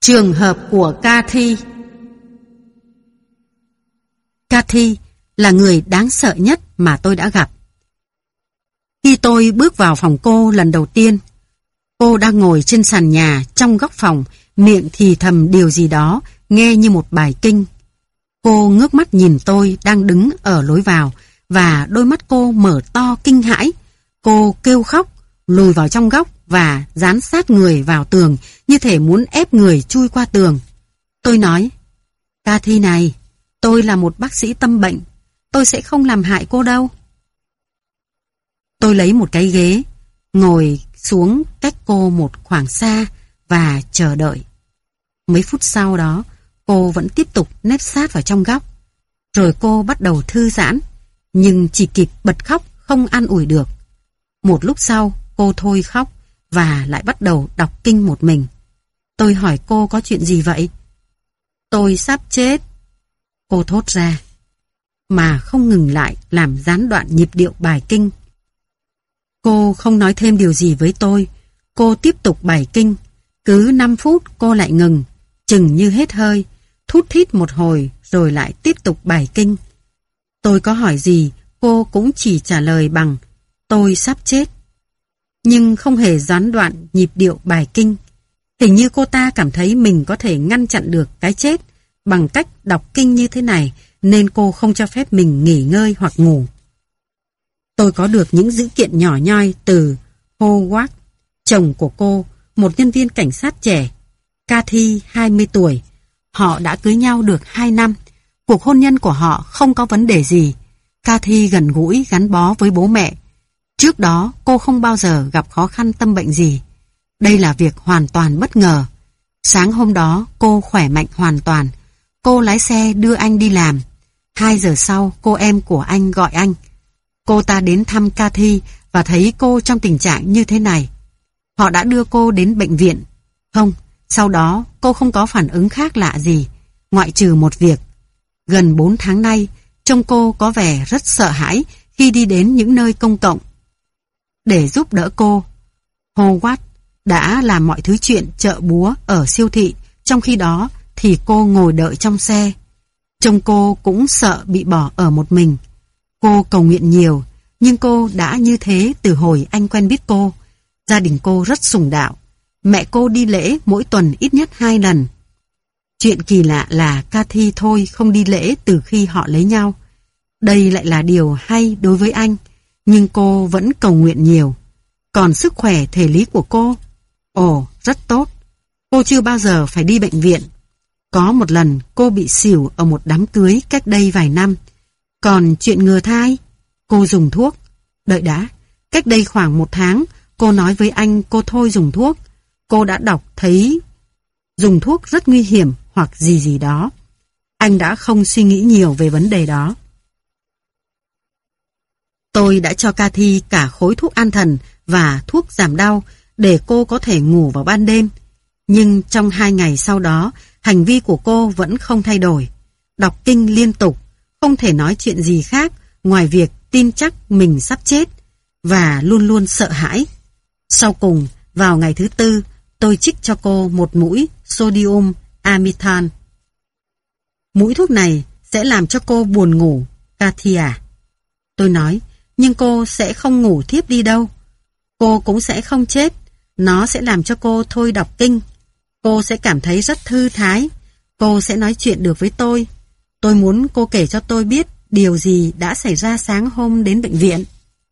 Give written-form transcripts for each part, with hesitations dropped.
Trường hợp của Cathy. Cathy là người đáng sợ nhất mà tôi đã gặp. Khi tôi bước vào phòng cô lần đầu tiên, cô đang ngồi trên sàn nhà trong góc phòng, miệng thì thầm điều gì đó, nghe như một bài kinh. Cô ngước mắt nhìn tôi đang đứng ở lối vào, và đôi mắt cô mở to kinh hãi. Cô kêu khóc, lùi vào trong góc và dán sát người vào tường, như thể muốn ép người chui qua tường. Tôi nói, Cathy này, tôi là một bác sĩ tâm bệnh, tôi sẽ không làm hại cô đâu. Tôi lấy một cái ghế, ngồi xuống cách cô một khoảng xa và chờ đợi. Mấy phút sau đó, cô vẫn tiếp tục nép sát vào trong góc. Rồi cô bắt đầu thư giãn, nhưng chỉ kịp bật khóc, không an ủi được. Một lúc sau, cô thôi khóc và lại bắt đầu đọc kinh một mình. Tôi hỏi cô có chuyện gì vậy? Tôi sắp chết, cô thốt ra, mà không ngừng lại làm gián đoạn nhịp điệu bài kinh. Cô không nói thêm điều gì với tôi. Cô tiếp tục bài kinh. Cứ 5 phút cô lại ngừng, chừng như hết hơi, thút thít một hồi rồi lại tiếp tục bài kinh. Tôi có hỏi gì, cô cũng chỉ trả lời bằng tôi sắp chết, nhưng không hề gián đoạn nhịp điệu bài kinh. Hình như cô ta cảm thấy mình có thể ngăn chặn được cái chết bằng cách đọc kinh như thế này, nên cô không cho phép mình nghỉ ngơi hoặc ngủ. Tôi có được những dữ kiện nhỏ nhoi từ Howard, chồng của cô, một nhân viên cảnh sát trẻ. Cathy 20 tuổi. Họ đã cưới nhau được 2 năm. Cuộc hôn nhân của họ không có vấn đề gì. Cathy gần gũi gắn bó với bố mẹ. Trước đó cô không bao giờ gặp khó khăn tâm bệnh gì. Đây là việc hoàn toàn bất ngờ. Sáng hôm đó cô khỏe mạnh hoàn toàn. Cô lái xe đưa anh đi làm. 2 giờ sau cô em của anh gọi anh. Cô ta đến thăm Cathy và thấy cô trong tình trạng như thế này. Họ đã đưa cô đến bệnh viện. Không, sau đó cô không có phản ứng khác lạ gì, ngoại trừ một việc. Gần 4 tháng nay, trông cô có vẻ rất sợ hãi khi đi đến những nơi công cộng. Để giúp đỡ cô, Howard đã làm mọi thứ chuyện chợ búa ở siêu thị, trong khi đó thì cô ngồi đợi trong xe. Trông cô cũng sợ bị bỏ ở một mình. Cô cầu nguyện nhiều, nhưng cô đã như thế từ hồi anh quen biết cô. Gia đình cô rất sùng đạo. Mẹ cô đi lễ mỗi tuần ít nhất 2 lần. Chuyện kỳ lạ là Cathy thôi không đi lễ từ khi họ lấy nhau. Đây lại là điều hay đối với anh, nhưng cô vẫn cầu nguyện nhiều. Còn sức khỏe thể lý của cô? Ồ, rất tốt. Cô chưa bao giờ phải đi bệnh viện. Có một lần cô bị xỉu ở một đám cưới cách đây vài năm. Còn chuyện ngừa thai? Cô dùng thuốc. Đợi đã, cách đây khoảng 1 tháng, cô nói với anh cô thôi dùng thuốc. Cô đã đọc thấy dùng thuốc rất nguy hiểm hoặc gì gì đó. Anh đã không suy nghĩ nhiều về vấn đề đó. Tôi đã cho Cathy cả khối thuốc an thần và thuốc giảm đau để cô có thể ngủ vào ban đêm. Nhưng trong 2 ngày sau đó, hành vi của cô vẫn không thay đổi. Đọc kinh liên tục, không thể nói chuyện gì khác ngoài việc tin chắc mình sắp chết và luôn luôn sợ hãi. Sau cùng, vào ngày thứ 4, tôi trích cho cô một mũi sodium amethane. Mũi thuốc này sẽ làm cho cô buồn ngủ, Cathy à. Tôi nói, nhưng cô sẽ không ngủ thiếp đi đâu. Cô cũng sẽ không chết. Nó sẽ làm cho cô thôi đọc kinh. Cô sẽ cảm thấy rất thư thái. Cô sẽ nói chuyện được với tôi. Tôi muốn cô kể cho tôi biết điều gì đã xảy ra sáng hôm đến bệnh viện.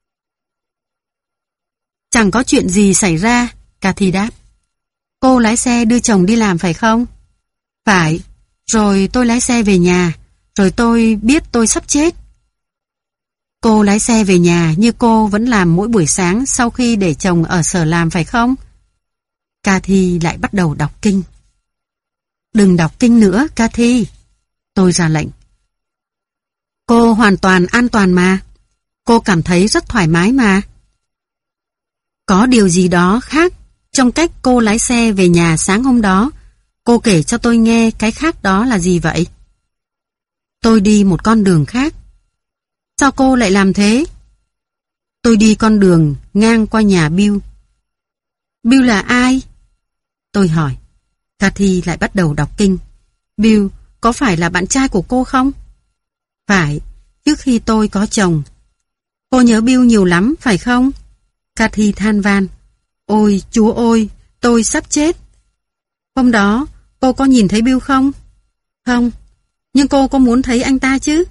Chẳng có chuyện gì xảy ra, Cathy đáp. Cô lái xe đưa chồng đi làm phải không? Phải, rồi tôi lái xe về nhà, rồi tôi biết tôi sắp chết. Cô lái xe về nhà như cô vẫn làm mỗi buổi sáng sau khi để chồng ở sở làm phải không? Cathy lại bắt đầu đọc kinh. Đừng đọc kinh nữa, Cathy. Tôi ra lệnh. Cô hoàn toàn an toàn mà. Cô cảm thấy rất thoải mái mà. Có điều gì đó khác trong cách cô lái xe về nhà sáng hôm đó. Cô kể cho tôi nghe cái khác đó là gì vậy? Tôi đi một con đường khác. Sao cô lại làm thế? Tôi đi con đường ngang qua nhà Bill. Bill là ai? Tôi hỏi. Cathy lại bắt đầu đọc kinh. Bill, có phải là bạn trai của cô không? Phải, trước khi tôi có chồng. Cô nhớ Bill nhiều lắm, phải không? Cathy than van. Ôi, Chúa ơi, tôi sắp chết. Hôm đó, cô có nhìn thấy Bill không? Không, nhưng cô có muốn thấy anh ta chứ?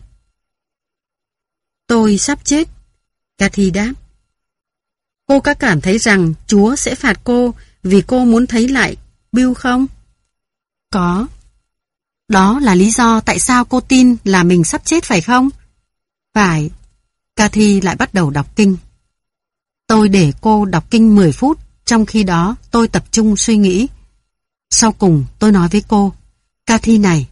Tôi sắp chết. Cathy đáp. Cô có cảm thấy rằng Chúa sẽ phạt cô vì cô muốn thấy lại Bill không? Có. Đó là lý do tại sao cô tin là mình sắp chết phải không? Phải. Cathy lại bắt đầu đọc kinh. Tôi để cô đọc kinh 10 phút, trong khi đó tôi tập trung suy nghĩ. Sau cùng tôi nói với cô, Cathy này,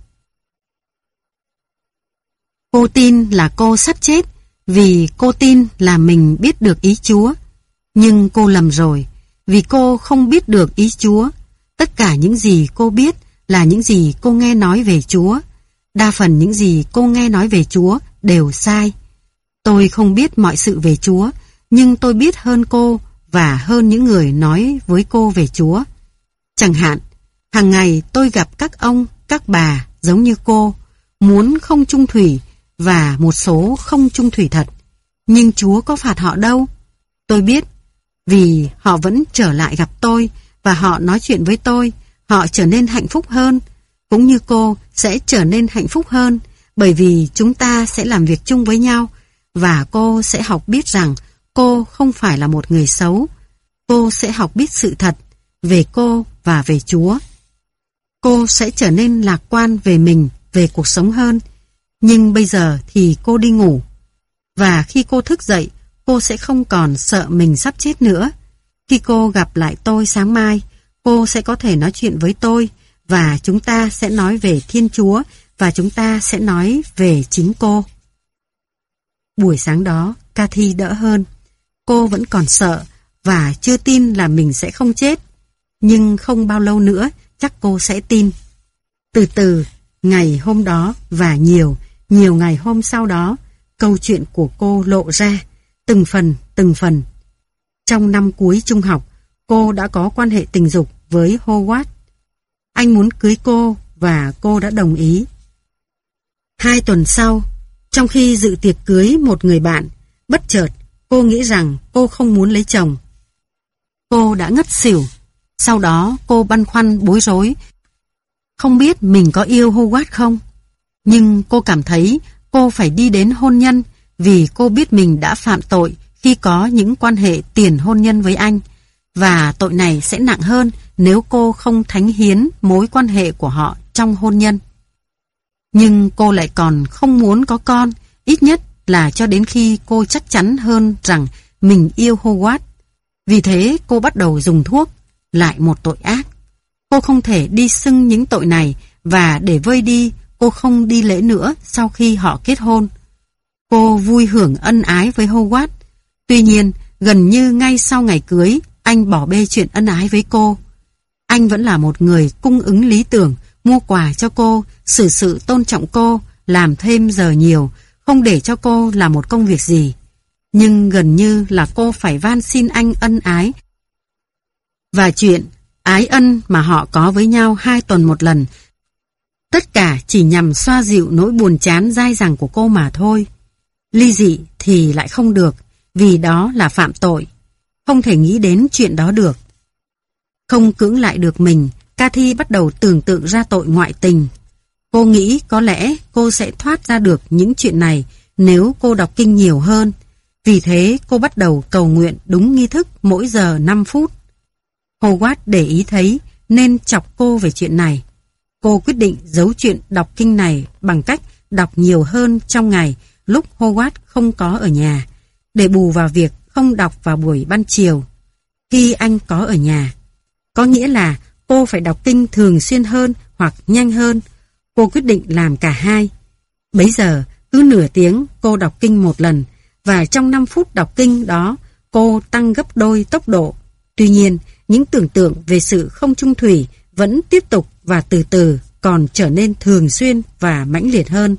cô tin là cô sắp chết vì cô tin là mình biết được ý Chúa. Nhưng cô lầm rồi, vì cô không biết được ý Chúa. Tất cả những gì cô biết là những gì cô nghe nói về Chúa. Đa phần những gì cô nghe nói về Chúa đều sai. Tôi không biết mọi sự về Chúa, nhưng tôi biết hơn cô và hơn những người nói với cô về Chúa. Chẳng hạn, hàng ngày tôi gặp các ông, các bà giống như cô, muốn không chung thủy và một số không chung thủy thật. Nhưng Chúa có phạt họ đâu. Tôi biết, vì họ vẫn trở lại gặp tôi và họ nói chuyện với tôi, họ trở nên hạnh phúc hơn. Cũng như cô sẽ trở nên hạnh phúc hơn, bởi vì chúng ta sẽ làm việc chung với nhau và cô sẽ học biết rằng cô không phải là một người xấu. Cô sẽ học biết sự thật về cô và về Chúa. Cô sẽ trở nên lạc quan về mình, về cuộc sống hơn. Nhưng bây giờ thì cô đi ngủ. Và khi cô thức dậy, cô sẽ không còn sợ mình sắp chết nữa. Khi cô gặp lại tôi sáng mai, cô sẽ có thể nói chuyện với tôi và chúng ta sẽ nói về Thiên Chúa và chúng ta sẽ nói về chính cô. Buổi sáng đó, Cathy đỡ hơn. Cô vẫn còn sợ và chưa tin là mình sẽ không chết. Nhưng không bao lâu nữa, chắc cô sẽ tin. Từ từ, ngày hôm đó và nhiều ngày hôm sau đó, câu chuyện của cô lộ ra, từng phần. Trong năm cuối trung học, cô đã có quan hệ tình dục với Howard. Anh muốn cưới cô và cô đã đồng ý. 2 tuần sau, trong khi dự tiệc cưới một người bạn, bất chợt cô nghĩ rằng cô không muốn lấy chồng. Cô đã ngất xỉu. Sau đó cô băn khoăn bối rối, không biết mình có yêu Howard không. Nhưng cô cảm thấy cô phải đi đến hôn nhân vì cô biết mình đã phạm tội khi có những quan hệ tiền hôn nhân với anh. Và tội này sẽ nặng hơn nếu cô không thánh hiến mối quan hệ của họ trong hôn nhân. Nhưng cô lại còn không muốn có con, ít nhất là cho đến khi cô chắc chắn hơn rằng mình yêu Howard. Vì thế cô bắt đầu dùng thuốc, lại một tội ác. Cô không thể đi xưng những tội này và để vơi đi, cô không đi lễ nữa sau khi họ kết hôn. Cô vui hưởng ân ái với Howard. Tuy nhiên, gần như ngay sau ngày cưới, anh bỏ bê chuyện ân ái với cô. Anh vẫn là một người cung ứng lý tưởng, mua quà cho cô, xử sự tôn trọng cô, làm thêm giờ nhiều, không để cho cô làm một công việc gì. Nhưng gần như là cô phải van xin anh ân ái. Và chuyện ái ân mà họ có với nhau 2 tuần một lần, tất cả chỉ nhằm xoa dịu nỗi buồn chán dai dẳng của cô mà thôi. Ly dị thì lại không được, vì đó là phạm tội. Không thể nghĩ đến chuyện đó được. Không cưỡng lại được mình, Cathy bắt đầu tưởng tượng ra tội ngoại tình. Cô nghĩ có lẽ cô sẽ thoát ra được những chuyện này nếu cô đọc kinh nhiều hơn. Vì thế cô bắt đầu cầu nguyện đúng nghi thức mỗi giờ 5 phút. Howard để ý thấy nên chọc cô về chuyện này. Cô quyết định giấu chuyện đọc kinh này bằng cách đọc nhiều hơn trong ngày lúc Howard không có ở nhà, để bù vào việc không đọc vào buổi ban chiều khi anh có ở nhà. Có nghĩa là cô phải đọc kinh thường xuyên hơn hoặc nhanh hơn. Cô quyết định làm cả hai. Bấy giờ, cứ nửa tiếng cô đọc kinh một lần, và trong 5 phút đọc kinh đó, cô tăng gấp đôi tốc độ. Tuy nhiên, những tưởng tượng về sự không chung thủy vẫn tiếp tục và từ từ còn trở nên thường xuyên và mãnh liệt hơn.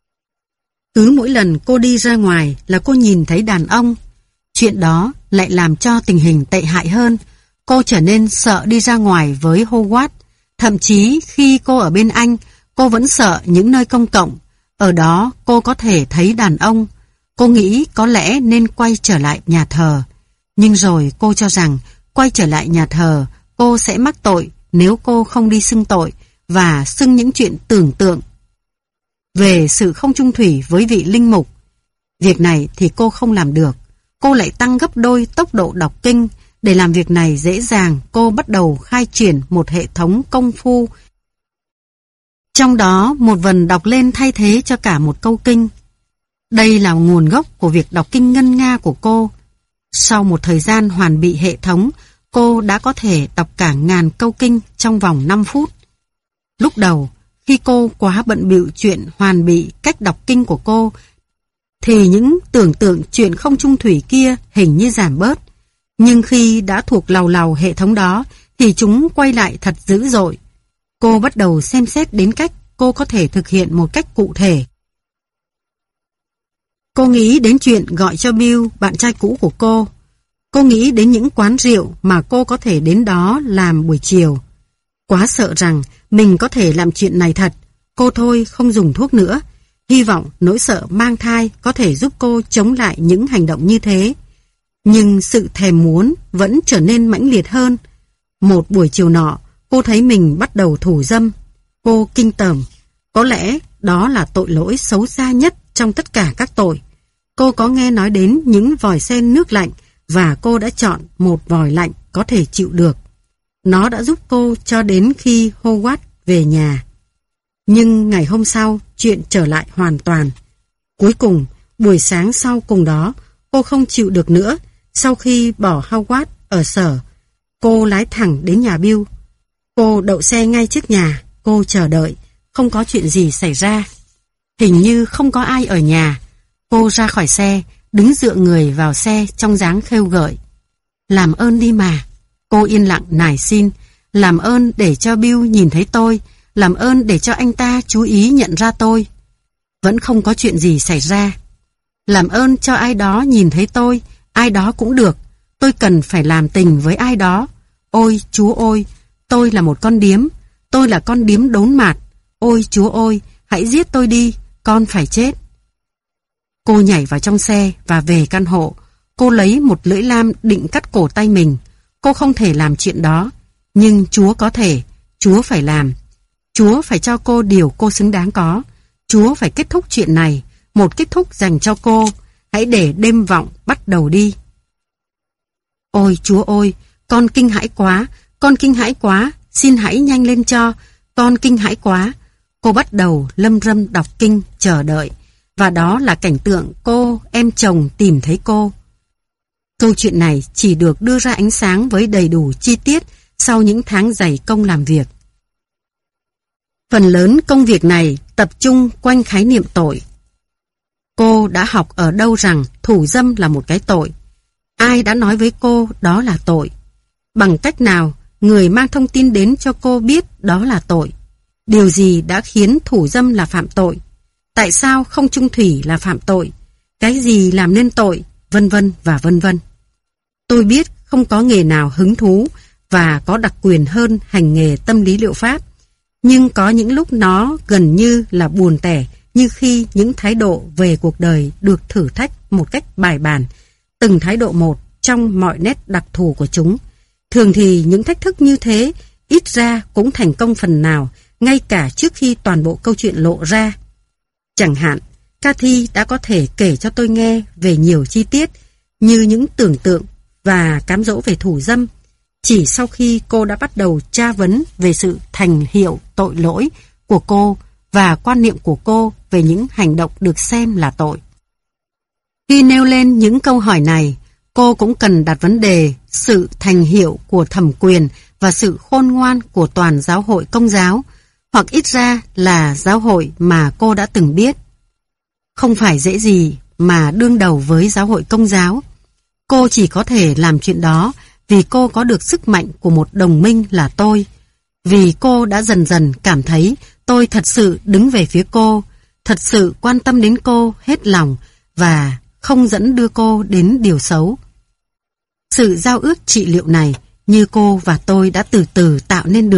Cứ mỗi lần cô đi ra ngoài là cô nhìn thấy đàn ông. Chuyện đó lại làm cho tình hình tệ hại hơn. Cô trở nên sợ đi ra ngoài với Howard. Thậm chí khi cô ở bên anh, cô vẫn sợ những nơi công cộng. Ở đó cô có thể thấy đàn ông. Cô nghĩ có lẽ nên quay trở lại nhà thờ. Nhưng rồi cô cho rằng quay trở lại nhà thờ, cô sẽ mắc tội nếu cô không đi xưng tội và xưng những chuyện tưởng tượng về sự không chung thủy với vị linh mục. Việc này thì cô không làm được. Cô lại tăng gấp đôi tốc độ đọc kinh. Để làm việc này dễ dàng, cô bắt đầu khai triển một hệ thống công phu. Trong đó, một vần đọc lên thay thế cho cả một câu kinh. Đây là nguồn gốc của việc đọc kinh ngân nga của cô. Sau một thời gian hoàn bị hệ thống, cô đã có thể đọc cả 1000 câu kinh trong vòng 5 phút. Lúc đầu, khi cô quá bận bịu chuyện hoàn bị cách đọc kinh của cô, thì những tưởng tượng chuyện không chung thủy kia hình như giảm bớt. Nhưng khi đã thuộc làu làu hệ thống đó, thì chúng quay lại thật dữ dội. Cô bắt đầu xem xét đến cách cô có thể thực hiện một cách cụ thể. Cô nghĩ đến chuyện gọi cho Bill, bạn trai cũ của cô. Cô nghĩ đến những quán rượu mà cô có thể đến đó làm buổi chiều. Quá sợ rằng mình có thể làm chuyện này thật, cô thôi không dùng thuốc nữa. Hy vọng nỗi sợ mang thai có thể giúp cô chống lại những hành động như thế. Nhưng sự thèm muốn vẫn trở nên mãnh liệt hơn. Một buổi chiều nọ, cô thấy mình bắt đầu thủ dâm. Cô kinh tởm. Có lẽ đó là tội lỗi xấu xa nhất trong tất cả các tội. Cô có nghe nói đến những vòi sen nước lạnh và cô đã chọn một vòi lạnh có thể chịu được. Nó đã giúp cô cho đến khi Howard về nhà. Nhưng ngày hôm sau, chuyện trở lại hoàn toàn. Cuối cùng, buổi sáng sau cùng đó, cô không chịu được nữa. Sau khi bỏ Howard ở sở, cô lái thẳng đến nhà Bill. Cô đậu xe ngay trước nhà, cô chờ đợi, không có chuyện gì xảy ra. Hình như không có ai ở nhà. Cô ra khỏi xe, đứng dựa người vào xe trong dáng khêu gợi. Làm ơn đi mà. Cô yên lặng nài xin. Làm ơn để cho Bill nhìn thấy tôi. Làm ơn để cho anh ta chú ý nhận ra tôi. Vẫn không có chuyện gì xảy ra. Làm ơn cho ai đó nhìn thấy tôi. Ai đó cũng được. Tôi cần phải làm tình với ai đó. Ôi Chúa ơi, tôi là một con điếm. Tôi là con điếm đốn mạt. Ôi Chúa ơi, hãy giết tôi đi. Con phải chết. Cô nhảy vào trong xe và về căn hộ. Cô lấy một lưỡi lam định cắt cổ tay mình. Cô không thể làm chuyện đó. Nhưng Chúa có thể. Chúa phải làm. Chúa phải cho cô điều cô xứng đáng có. Chúa phải kết thúc chuyện này. Một kết thúc dành cho cô. Hãy để đêm vọng bắt đầu đi. Ôi Chúa ơi, con kinh hãi quá. Con kinh hãi quá. Xin hãy nhanh lên cho. Con kinh hãi quá. Cô bắt đầu lâm râm đọc kinh, chờ đợi. Và đó là cảnh tượng cô, em chồng tìm thấy cô. Câu chuyện này chỉ được đưa ra ánh sáng với đầy đủ chi tiết sau những tháng dày công làm việc. Phần lớn công việc này tập trung quanh khái niệm tội. Cô đã học ở đâu rằng thủ dâm là một cái tội? Ai đã nói với cô đó là tội? Bằng cách nào người mang thông tin đến cho cô biết đó là tội? Điều gì đã khiến thủ dâm là phạm tội? Tại sao không chung thủy là phạm tội? Cái gì làm nên tội? Vân vân và vân vân. Tôi biết không có nghề nào hứng thú và có đặc quyền hơn hành nghề tâm lý liệu pháp. Nhưng có những lúc nó gần như là buồn tẻ, như khi những thái độ về cuộc đời được thử thách một cách bài bản, từng thái độ một trong mọi nét đặc thù của chúng. Thường thì những thách thức như thế ít ra cũng thành công phần nào, ngay cả trước khi toàn bộ câu chuyện lộ ra. Chẳng hạn, Cathy đã có thể kể cho tôi nghe về nhiều chi tiết như những tưởng tượng và cám dỗ về thủ dâm, chỉ sau khi cô đã bắt đầu tra vấn về sự thành hiệu tội lỗi của cô và quan niệm của cô về những hành động được xem là tội. Khi nêu lên những câu hỏi này, cô cũng cần đặt vấn đề sự thành hiệu của thẩm quyền và sự khôn ngoan của toàn giáo hội Công giáo, hoặc ít ra là giáo hội mà cô đã từng biết. Không phải dễ gì mà đương đầu với giáo hội Công giáo. Cô chỉ có thể làm chuyện đó vì cô có được sức mạnh của một đồng minh là tôi. Vì cô đã dần dần cảm thấy tôi thật sự đứng về phía cô, thật sự quan tâm đến cô hết lòng và không dẫn đưa cô đến điều xấu. Sự giao ước trị liệu này, như cô và tôi đã từ từ tạo nên được,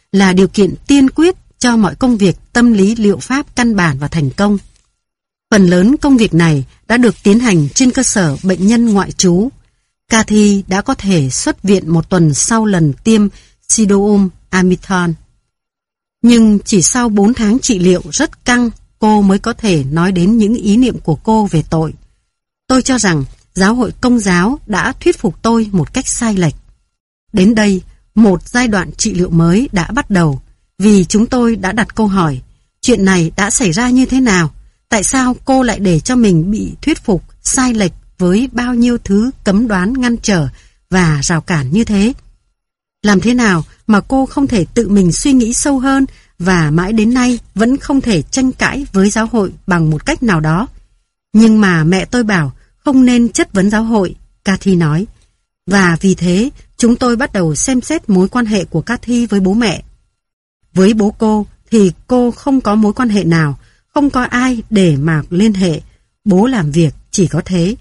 là điều kiện tiên quyết cho mọi công việc tâm lý liệu pháp căn bản và thành công. Phần lớn công việc này đã được tiến hành trên cơ sở bệnh nhân ngoại trú. Cathy đã có thể xuất viện 1 tuần sau lần tiêm Sidoum Amiton. Nhưng chỉ sau 4 tháng trị liệu rất căng, cô mới có thể nói đến những ý niệm của cô về tội. Tôi cho rằng giáo hội Công giáo đã thuyết phục tôi một cách sai lệch. Đến đây, một giai đoạn trị liệu mới đã bắt đầu, vì chúng tôi đã đặt câu hỏi, chuyện này đã xảy ra như thế nào? Tại sao cô lại để cho mình bị thuyết phục sai lệch với bao nhiêu thứ cấm đoán ngăn trở và rào cản như thế? Làm thế nào mà cô không thể tự mình suy nghĩ sâu hơn và mãi đến nay vẫn không thể tranh cãi với giáo hội bằng một cách nào đó? Nhưng mà mẹ tôi bảo không nên chất vấn giáo hội, Cathy nói. Và vì thế, chúng tôi bắt đầu xem xét mối quan hệ của Cathy với bố mẹ. Với bố cô thì cô không có mối quan hệ nào, không có ai để mà liên hệ. Bố làm việc chỉ có thế.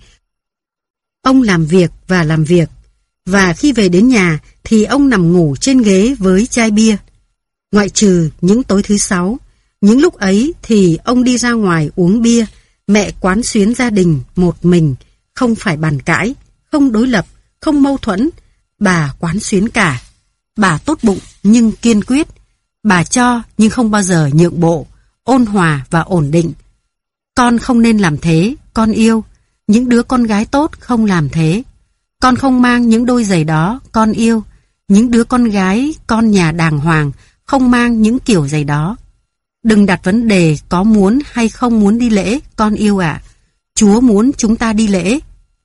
Ông làm việc và làm việc. Và khi về đến nhà thì ông nằm ngủ trên ghế với chai bia. Ngoại trừ những tối thứ 6, những lúc ấy thì ông đi ra ngoài uống bia. Mẹ quán xuyến gia đình một mình, không phải bàn cãi, không đối lập, không mâu thuẫn. Bà quán xuyến cả. Bà tốt bụng nhưng kiên quyết. Bà cho nhưng không bao giờ nhượng bộ, ôn hòa và ổn định. Con không nên làm thế, con yêu. Những đứa con gái tốt không làm thế. Con không mang những đôi giày đó, con yêu. Những đứa con gái, con nhà đàng hoàng, không mang những kiểu giày đó. Đừng đặt vấn đề có muốn hay không muốn đi lễ, con yêu ạ. Chúa muốn chúng ta đi lễ.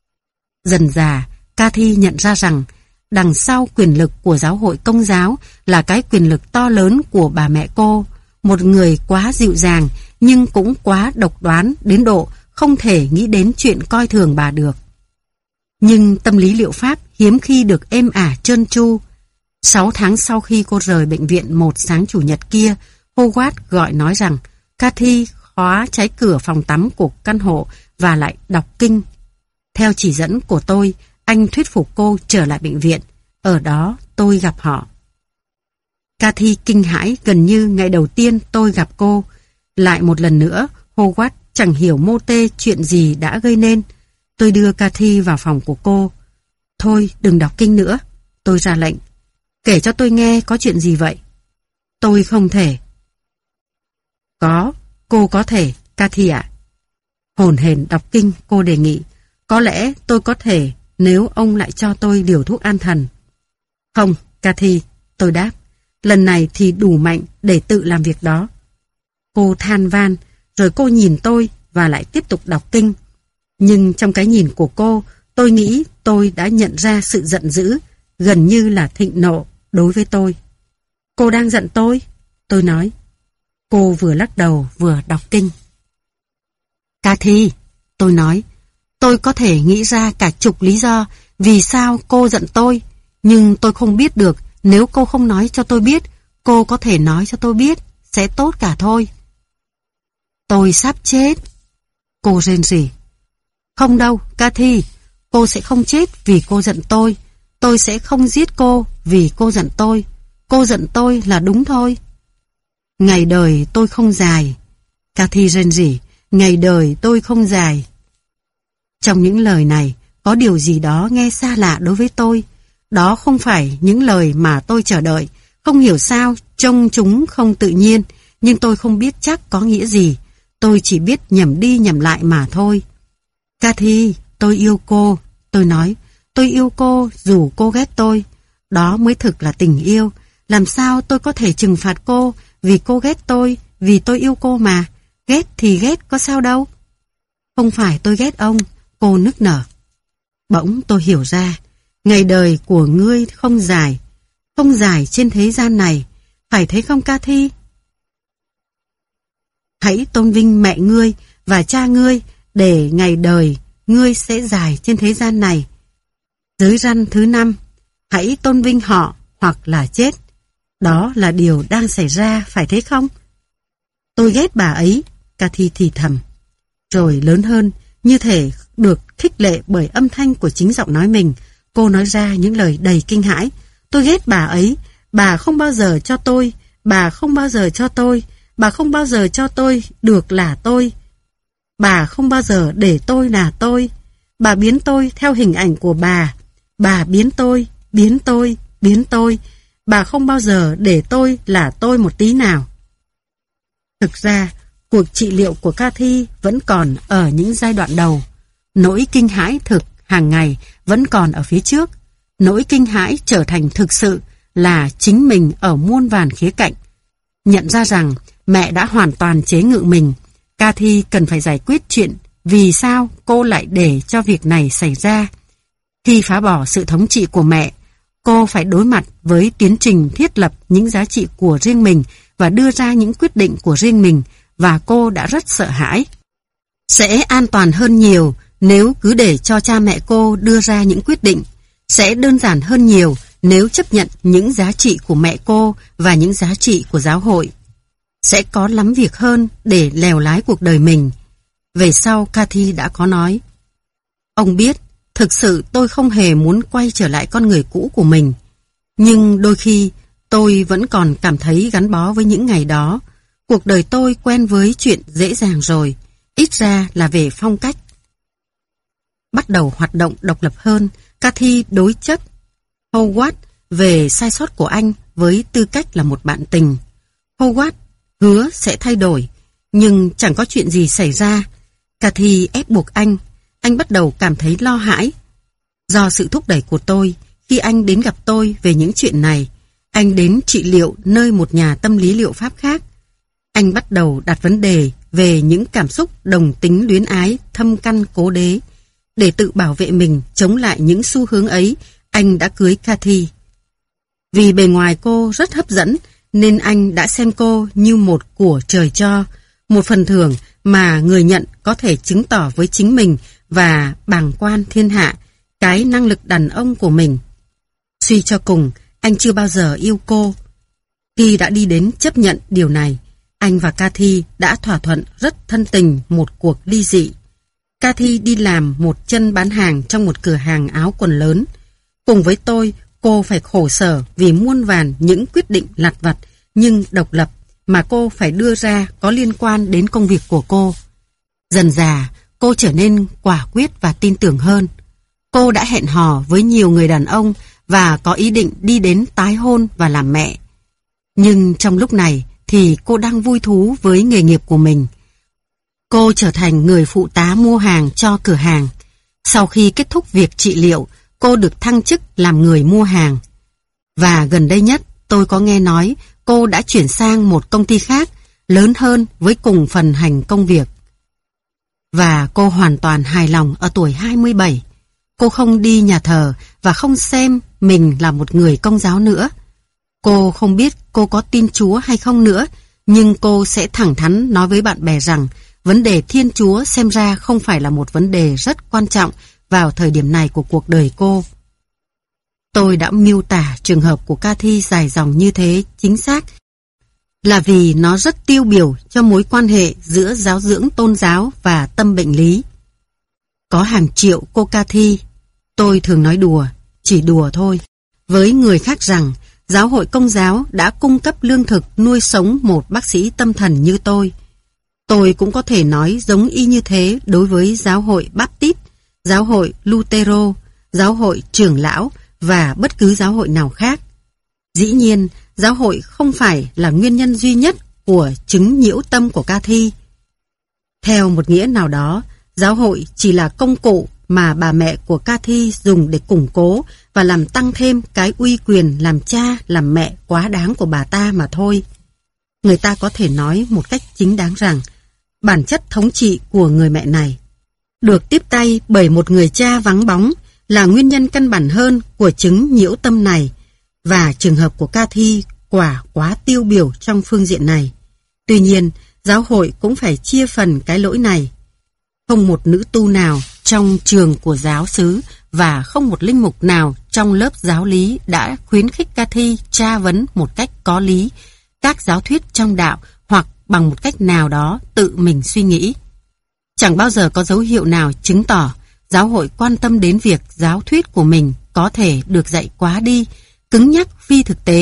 Dần dà, Cathy nhận ra rằng đằng sau quyền lực của giáo hội Công giáo là cái quyền lực to lớn của bà mẹ cô, một người quá dịu dàng nhưng cũng quá độc đoán đến độ không thể nghĩ đến chuyện coi thường bà được. Nhưng tâm lý liệu pháp hiếm khi được êm ả trơn tru. 6 tháng sau khi cô rời bệnh viện một sáng chủ nhật kia, Howard gọi nói rằng Cathy khóa trái cửa phòng tắm của căn hộ và lại đọc kinh. Theo chỉ dẫn của tôi, anh thuyết phục cô trở lại bệnh viện. Ở đó tôi gặp họ. Cathy kinh hãi gần như ngày đầu tiên tôi gặp cô. Lại một lần nữa, Howard chẳng hiểu mô tê chuyện gì đã gây nên. Tôi đưa Cathy vào phòng của cô. Thôi đừng đọc kinh nữa, tôi ra lệnh. Kể cho tôi nghe có chuyện gì vậy? Tôi không thể. Có, cô có thể, Cathy ạ. Hồn hển đọc kinh, cô đề nghị. Có lẽ tôi có thể nếu ông lại cho tôi liều thuốc an thần. Không, Cathy, tôi đáp. Lần này thì đủ mạnh để tự làm việc đó. Cô than van, rồi cô nhìn tôi và lại tiếp tục đọc kinh. Nhưng trong cái nhìn của cô, tôi nghĩ tôi đã nhận ra sự giận dữ, gần như là thịnh nộ đối với tôi. Cô đang giận tôi nói. Cô vừa lắc đầu vừa đọc kinh. Cathy, tôi nói, tôi có thể nghĩ ra cả chục lý do vì sao cô giận tôi, nhưng tôi không biết được nếu cô không nói cho tôi biết, cô có thể nói cho tôi biết, sẽ tốt cả thôi. Tôi sắp chết. Cô rên rỉ. Không đâu, Cathy, cô sẽ không chết vì cô giận tôi. Tôi sẽ không giết cô vì cô giận tôi. Cô giận tôi là đúng thôi. Ngày đời tôi không dài. Cathy rên rỉ. Ngày đời tôi không dài. Trong những lời này, có điều gì đó nghe xa lạ đối với tôi. Đó không phải những lời mà tôi chờ đợi. Không hiểu sao, trông chúng không tự nhiên, nhưng tôi không biết chắc có nghĩa gì. Tôi chỉ biết nhẩm đi nhẩm lại mà thôi. Cathy, tôi yêu cô. Tôi nói, tôi yêu cô dù cô ghét tôi. Đó mới thực là tình yêu. Làm sao tôi có thể trừng phạt cô vì cô ghét tôi, vì tôi yêu cô mà. Ghét thì ghét, có sao đâu. Không phải tôi ghét ông, cô nức nở. Bỗng tôi hiểu ra, ngày đời của ngươi không dài trên thế gian này, phải thấy không Cathy? Hãy tôn vinh mẹ ngươi và cha ngươi để ngày đời ngươi sẽ dài trên thế gian này. Giới răn thứ 5, hãy tôn vinh họ hoặc là chết. Đó là điều đang xảy ra, phải thế không? Tôi ghét bà ấy, Cathy thì thầm. Rồi lớn hơn, như thể được khích lệ bởi âm thanh của chính giọng nói mình, cô nói ra những lời đầy kinh hãi. Tôi ghét bà ấy, Bà không bao giờ cho tôi, bà không bao giờ cho tôi, bà không bao giờ cho tôi được là tôi. Bà không bao giờ để tôi là tôi. Bà biến tôi theo hình ảnh của bà. Bà biến tôi, biến tôi, biến tôi. Bà không bao giờ để tôi là tôi một tí nào. Thực ra, cuộc trị liệu của Cathy vẫn còn ở những giai đoạn đầu. Nỗi kinh hãi thực hàng ngày vẫn còn ở phía trước. Nỗi kinh hãi trở thành thực sự là chính mình ở muôn vàn khía cạnh. Nhận ra rằng mẹ đã hoàn toàn chế ngự mình, Cathy cần phải giải quyết chuyện vì sao cô lại để cho việc này xảy ra. Khi phá bỏ sự thống trị của mẹ, cô phải đối mặt với tiến trình thiết lập những giá trị của riêng mình và đưa ra những quyết định của riêng mình, và cô đã rất sợ hãi. Sẽ an toàn hơn nhiều nếu cứ để cho cha mẹ cô đưa ra những quyết định. Sẽ đơn giản hơn nhiều nếu chấp nhận những giá trị của mẹ cô và những giá trị của giáo hội. Sẽ có lắm việc hơn để lèo lái cuộc đời mình. Về sau Cathy đã có nói: ông biết, thực sự tôi không hề muốn quay trở lại con người cũ của mình. Nhưng đôi khi tôi vẫn còn cảm thấy gắn bó với những ngày đó. Cuộc đời tôi quen với chuyện dễ dàng rồi, ít ra là về phong cách. Bắt đầu hoạt động độc lập hơn, Cathy đối chất Howard về sai sót của anh với tư cách là một bạn tình. Howard hứa sẽ thay đổi, nhưng chẳng có chuyện gì xảy ra. Cathy ép buộc anh bắt đầu cảm thấy lo hãi. Do sự thúc đẩy của tôi, khi anh đến gặp tôi về những chuyện này, anh đến trị liệu nơi một nhà tâm lý liệu pháp khác. Anh bắt đầu đặt vấn đề về những cảm xúc đồng tính luyến ái thâm căn cố đế. Để tự bảo vệ mình chống lại những xu hướng ấy, anh đã cưới Cathy. Vì bề ngoài cô rất hấp dẫn, nên anh đã xem cô như một của trời cho, một phần thưởng mà người nhận có thể chứng tỏ với chính mình và bàng quan thiên hạ cái năng lực đàn ông của mình. Suy cho cùng, anh chưa bao giờ yêu cô. Khi đã đi đến chấp nhận điều này, anh và Cathy đã thỏa thuận rất thân tình một cuộc ly dị. Cathy đi làm một chân bán hàng trong một cửa hàng áo quần lớn. Cùng với tôi, cô phải khổ sở vì muôn vàn những quyết định lặt vặt nhưng độc lập mà cô phải đưa ra có liên quan đến công việc của cô. Dần dà, cô trở nên quả quyết và tin tưởng hơn. Cô đã hẹn hò với nhiều người đàn ông và có ý định đi đến tái hôn và làm mẹ. Nhưng trong lúc này thì cô đang vui thú với nghề nghiệp của mình. Cô trở thành người phụ tá mua hàng cho cửa hàng. Sau khi kết thúc việc trị liệu, cô được thăng chức làm người mua hàng. Và gần đây nhất, tôi có nghe nói cô đã chuyển sang một công ty khác, lớn hơn với cùng phần hành công việc. Và cô hoàn toàn hài lòng ở tuổi 27. Cô không đi nhà thờ và không xem mình là một người công giáo nữa. Cô không biết cô có tin Chúa hay không nữa, nhưng cô sẽ thẳng thắn nói với bạn bè rằng vấn đề Thiên Chúa xem ra không phải là một vấn đề rất quan trọng vào thời điểm này của cuộc đời cô. Tôi đã miêu tả trường hợp của Cathy dài dòng như thế chính xác là vì nó rất tiêu biểu cho mối quan hệ giữa giáo dưỡng tôn giáo và tâm bệnh lý. Có hàng triệu cô Cathy, tôi thường nói đùa, chỉ đùa thôi, với người khác rằng giáo hội Công giáo đã cung cấp lương thực nuôi sống một bác sĩ tâm thần như tôi. Tôi cũng có thể nói giống y như thế đối với giáo hội Baptist, giáo hội Lutero, giáo hội trưởng lão và bất cứ giáo hội nào khác. Dĩ nhiên, giáo hội không phải là nguyên nhân duy nhất của chứng nhiễu tâm của Cathy. Theo một nghĩa nào đó, giáo hội chỉ là công cụ mà bà mẹ của Cathy dùng để củng cố và làm tăng thêm cái uy quyền làm cha, làm mẹ quá đáng của bà ta mà thôi. Người ta có thể nói một cách chính đáng rằng bản chất thống trị của người mẹ này, được tiếp tay bởi một người cha vắng bóng, là nguyên nhân căn bản hơn của chứng nhiễu tâm này, và trường hợp của Cathy quả quá tiêu biểu trong phương diện này. Tuy nhiên, giáo hội cũng phải chia phần cái lỗi này. Không một nữ tu nào trong trường của giáo xứ và không một linh mục nào trong lớp giáo lý đã khuyến khích Cathy tra vấn một cách có lý các giáo thuyết trong đạo hoặc bằng một cách nào đó tự mình suy nghĩ. Chẳng bao giờ có dấu hiệu nào chứng tỏ giáo hội quan tâm đến việc giáo thuyết của mình có thể được dạy quá đi, cứng nhắc phi thực tế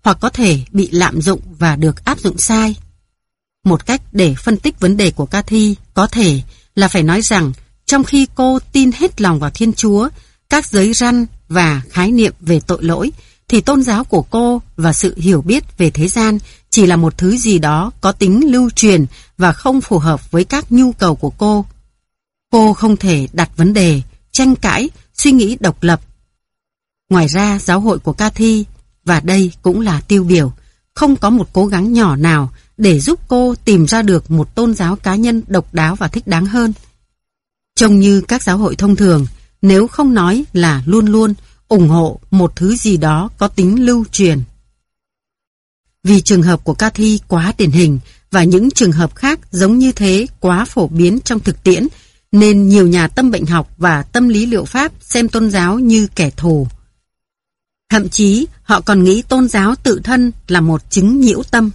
hoặc có thể bị lạm dụng và được áp dụng sai. Một cách để phân tích vấn đề của Cathy có thể là phải nói rằng trong khi cô tin hết lòng vào Thiên Chúa, các giới răn và khái niệm về tội lỗi, thì tôn giáo của cô và sự hiểu biết về thế gian chỉ là một thứ gì đó có tính lưu truyền và không phù hợp với các nhu cầu của cô. Cô không thể đặt vấn đề, tranh cãi, suy nghĩ độc lập. Ngoài ra, giáo hội của Cathy, và đây cũng là tiêu biểu, không có một cố gắng nhỏ nào để giúp cô tìm ra được một tôn giáo cá nhân độc đáo và thích đáng hơn. Trông như các giáo hội thông thường, nếu không nói là luôn luôn ủng hộ một thứ gì đó có tính lưu truyền. Vì trường hợp của Cathy quá điển hình và những trường hợp khác giống như thế quá phổ biến trong thực tiễn, nên nhiều nhà tâm bệnh học và tâm lý liệu pháp xem tôn giáo như kẻ thù. Thậm chí họ còn nghĩ tôn giáo tự thân là một chứng nhiễu tâm.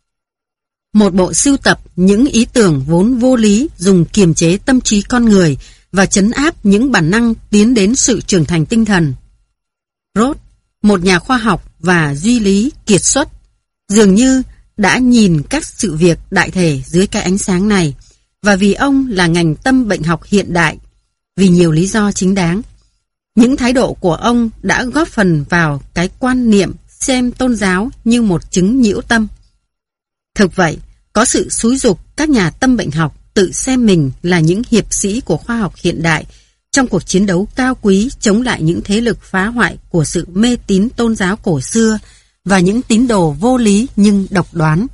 Một bộ sưu tập những ý tưởng vốn vô lý dùng kiềm chế tâm trí con người và trấn áp những bản năng tiến đến sự trưởng thành tinh thần. Roth, một nhà khoa học và duy lý kiệt xuất, dường như đã nhìn các sự việc đại thể dưới cái ánh sáng này, và vì ông là ngành tâm bệnh học hiện đại, vì nhiều lý do chính đáng. Những thái độ của ông đã góp phần vào cái quan niệm xem tôn giáo như một chứng nhiễu tâm. Thực vậy, có sự xúi giục các nhà tâm bệnh học tự xem mình là những hiệp sĩ của khoa học hiện đại trong cuộc chiến đấu cao quý chống lại những thế lực phá hoại của sự mê tín tôn giáo cổ xưa và những tín đồ vô lý nhưng độc đoán.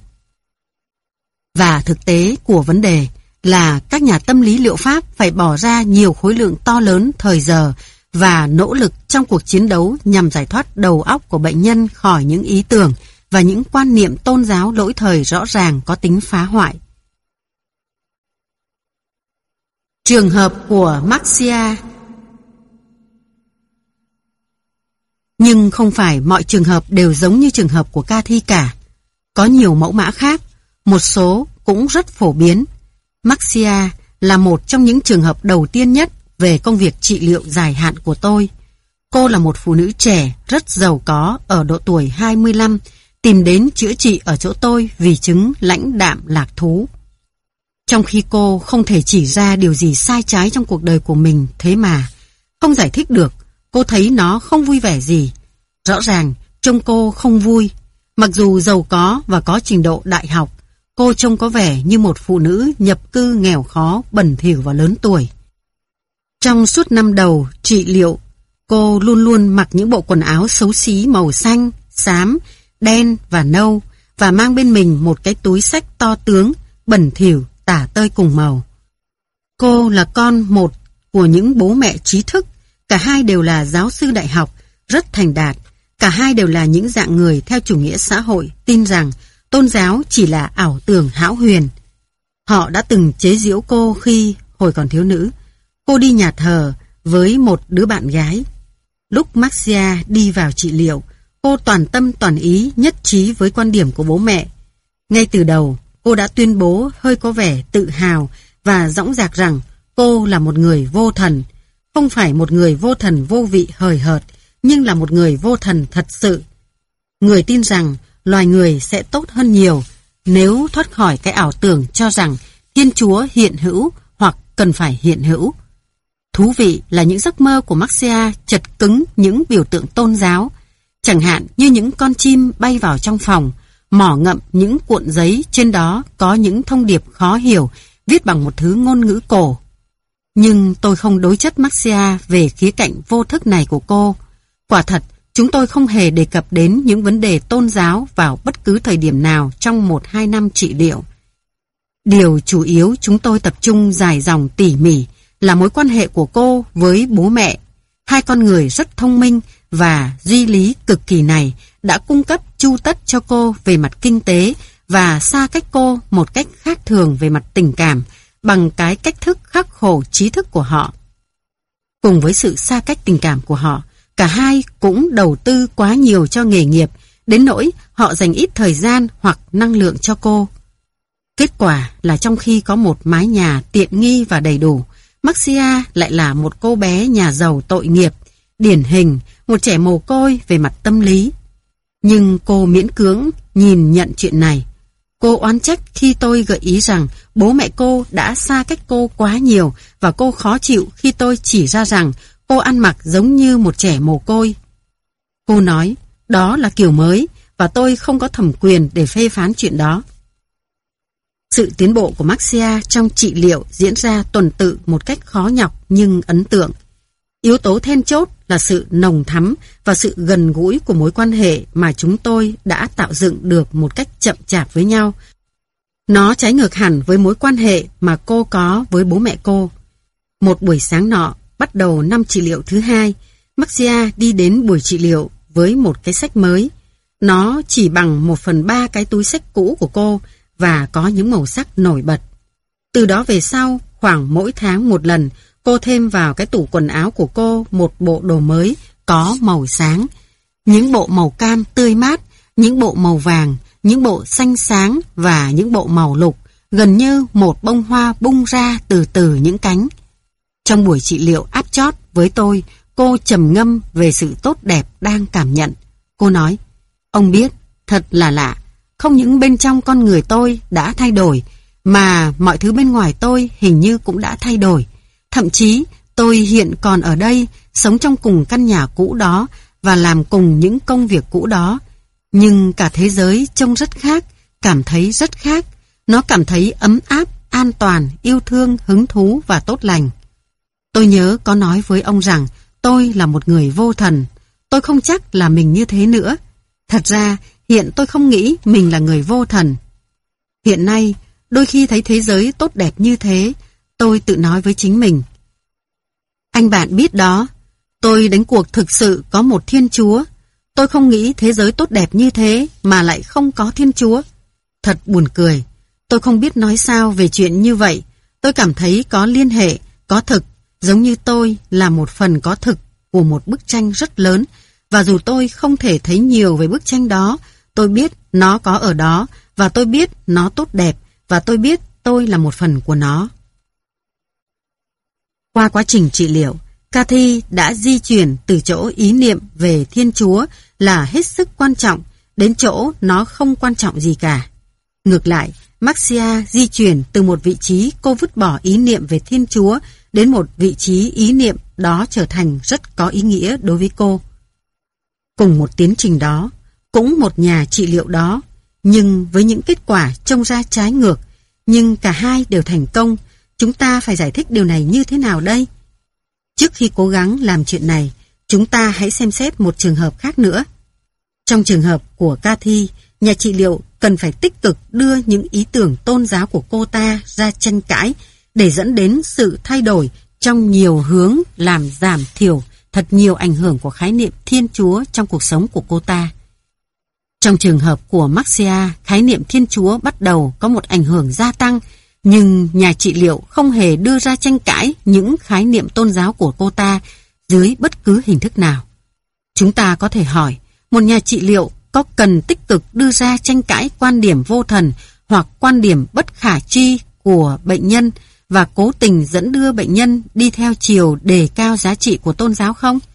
Và thực tế của vấn đề là các nhà tâm lý liệu pháp phải bỏ ra nhiều khối lượng to lớn thời giờ và nỗ lực trong cuộc chiến đấu nhằm giải thoát đầu óc của bệnh nhân khỏi những ý tưởng và những quan niệm tôn giáo lỗi thời rõ ràng có tính phá hoại. Trường hợp của Marcia. Nhưng không phải mọi trường hợp đều giống như trường hợp của Cathy cả. Có nhiều mẫu mã khác, một số cũng rất phổ biến. Marcia là một trong những trường hợp đầu tiên nhất về công việc trị liệu dài hạn của tôi. Cô là một phụ nữ trẻ, rất giàu có ở độ tuổi 25, tìm đến chữa trị ở chỗ tôi vì chứng lãnh đạm lạc thú. Trong khi cô không thể chỉ ra điều gì sai trái trong cuộc đời của mình, thế mà không giải thích được, cô thấy nó không vui vẻ gì. Rõ ràng, trông cô không vui. Mặc dù giàu có và có trình độ đại học, cô trông có vẻ như một phụ nữ nhập cư nghèo khó, bẩn thỉu và lớn tuổi. Trong suốt năm đầu trị liệu, cô luôn luôn mặc những bộ quần áo xấu xí màu xanh, xám, đen và nâu và mang bên mình một cái túi xách to tướng, bẩn thỉu, tả tơi cùng màu. Cô là con một của những bố mẹ trí thức, cả hai đều là giáo sư đại học, rất thành đạt, cả hai đều là những dạng người theo chủ nghĩa xã hội, tin rằng tôn giáo chỉ là ảo tưởng hão huyền. Họ đã từng chế giễu cô khi, hồi còn thiếu nữ, cô đi nhà thờ với một đứa bạn gái. Lúc Marcia đi vào trị liệu, cô toàn tâm toàn ý nhất trí với quan điểm của bố mẹ. Ngay từ đầu, cô đã tuyên bố hơi có vẻ tự hào và dõng dạc rằng cô là một người vô thần, không phải một người vô thần vô vị hời hợt, nhưng là một người vô thần thật sự. Người tin rằng loài người sẽ tốt hơn nhiều nếu thoát khỏi cái ảo tưởng cho rằng Thiên Chúa hiện hữu hoặc cần phải hiện hữu. Thú vị là những giấc mơ của Marcia chật cứng những biểu tượng tôn giáo, chẳng hạn như những con chim bay vào trong phòng, mỏ ngậm những cuộn giấy trên đó có những thông điệp khó hiểu viết bằng một thứ ngôn ngữ cổ. Nhưng tôi không đối chất Marcia về khía cạnh vô thức này của cô. Quả thật, chúng tôi không hề đề cập đến những vấn đề tôn giáo vào bất cứ thời điểm nào trong 1-2 năm trị liệu. Điều chủ yếu chúng tôi tập trung dài dòng tỉ mỉ là mối quan hệ của cô với bố mẹ. Hai con người rất thông minh và duy lý cực kỳ này đã cung cấp chu tất cho cô về mặt kinh tế và xa cách cô một cách khác thường về mặt tình cảm bằng cái cách thức khắc khổ trí thức của họ. Cùng với sự xa cách tình cảm của họ, cả hai cũng đầu tư quá nhiều cho nghề nghiệp, đến nỗi họ dành ít thời gian hoặc năng lượng cho cô. Kết quả là trong khi có một mái nhà tiện nghi và đầy đủ, Marcia lại là một cô bé nhà giàu tội nghiệp, điển hình, một trẻ mồ côi về mặt tâm lý. Nhưng cô miễn cưỡng nhìn nhận chuyện này. Cô oán trách khi tôi gợi ý rằng bố mẹ cô đã xa cách cô quá nhiều và cô khó chịu khi tôi chỉ ra rằng cô ăn mặc giống như một trẻ mồ côi. Cô nói đó là kiểu mới và tôi không có thẩm quyền để phê phán chuyện đó. Sự tiến bộ của Marcia trong trị liệu diễn ra tuần tự một cách khó nhọc nhưng ấn tượng. Yếu tố then chốt là sự nồng thắm và sự gần gũi của mối quan hệ mà chúng tôi đã tạo dựng được một cách chậm chạp với nhau. Nó trái ngược hẳn với mối quan hệ mà cô có với bố mẹ cô. Một buổi sáng nọ, bắt đầu năm trị liệu thứ 2, Marcia đi đến buổi trị liệu với một cái xách mới. Nó chỉ bằng 1/3 cái túi xách cũ của cô và có những màu sắc nổi bật. Từ đó về sau, khoảng mỗi tháng một lần, cô thêm vào cái tủ quần áo của cô một bộ đồ mới có màu sáng. Những bộ màu cam tươi mát, những bộ màu vàng, những bộ xanh sáng và những bộ màu lục, gần như một bông hoa bung ra từ từ những cánh. Trong buổi trị liệu áp chót với tôi, cô trầm ngâm về sự tốt đẹp đang cảm nhận. Cô nói, ông biết, thật là lạ, không những bên trong con người tôi đã thay đổi, mà mọi thứ bên ngoài tôi hình như cũng đã thay đổi. Thậm chí tôi hiện còn ở đây, sống trong cùng căn nhà cũ đó và làm cùng những công việc cũ đó. Nhưng cả thế giới trông rất khác, cảm thấy rất khác. Nó cảm thấy ấm áp, an toàn, yêu thương, hứng thú và tốt lành. Tôi nhớ có nói với ông rằng tôi là một người vô thần. Tôi không chắc là mình như thế nữa. Thật ra, hiện tôi không nghĩ mình là người vô thần. Hiện nay, đôi khi thấy thế giới tốt đẹp như thế, tôi tự nói với chính mình. Anh bạn biết đó, tôi đánh cuộc thực sự có một Thiên Chúa. Tôi không nghĩ thế giới tốt đẹp như thế mà lại không có Thiên Chúa. Thật buồn cười. Tôi không biết nói sao về chuyện như vậy. Tôi cảm thấy có liên hệ, có thực, giống như tôi là một phần có thực của một bức tranh rất lớn. Và dù tôi không thể thấy nhiều về bức tranh đó, tôi biết nó có ở đó, và tôi biết nó tốt đẹp, và tôi biết tôi là một phần của nó. Qua quá trình trị liệu, Cathy đã di chuyển từ chỗ ý niệm về Thiên Chúa là hết sức quan trọng đến chỗ nó không quan trọng gì cả. Ngược lại, Marcia di chuyển từ một vị trí cô vứt bỏ ý niệm về Thiên Chúa đến một vị trí ý niệm đó trở thành rất có ý nghĩa đối với cô. Cùng một tiến trình đó, cũng một nhà trị liệu đó, nhưng với những kết quả trông ra trái ngược, nhưng cả hai đều thành công. Chúng ta phải giải thích điều này như thế nào đây? Trước khi cố gắng làm chuyện này, chúng ta hãy xem xét một trường hợp khác nữa. Trong trường hợp của Cathy, nhà trị liệu cần phải tích cực đưa những ý tưởng tôn giáo của cô ta ra tranh cãi để dẫn đến sự thay đổi trong nhiều hướng, làm giảm thiểu thật nhiều ảnh hưởng của khái niệm Thiên Chúa trong cuộc sống của cô ta. Trong trường hợp của Marcia, khái niệm Thiên Chúa bắt đầu có một ảnh hưởng gia tăng, nhưng nhà trị liệu không hề đưa ra tranh cãi những khái niệm tôn giáo của cô ta dưới bất cứ hình thức nào. Chúng ta có thể hỏi, một nhà trị liệu có cần tích cực đưa ra tranh cãi quan điểm vô thần hoặc quan điểm bất khả tri của bệnh nhân và cố tình dẫn đưa bệnh nhân đi theo chiều đề cao giá trị của tôn giáo không?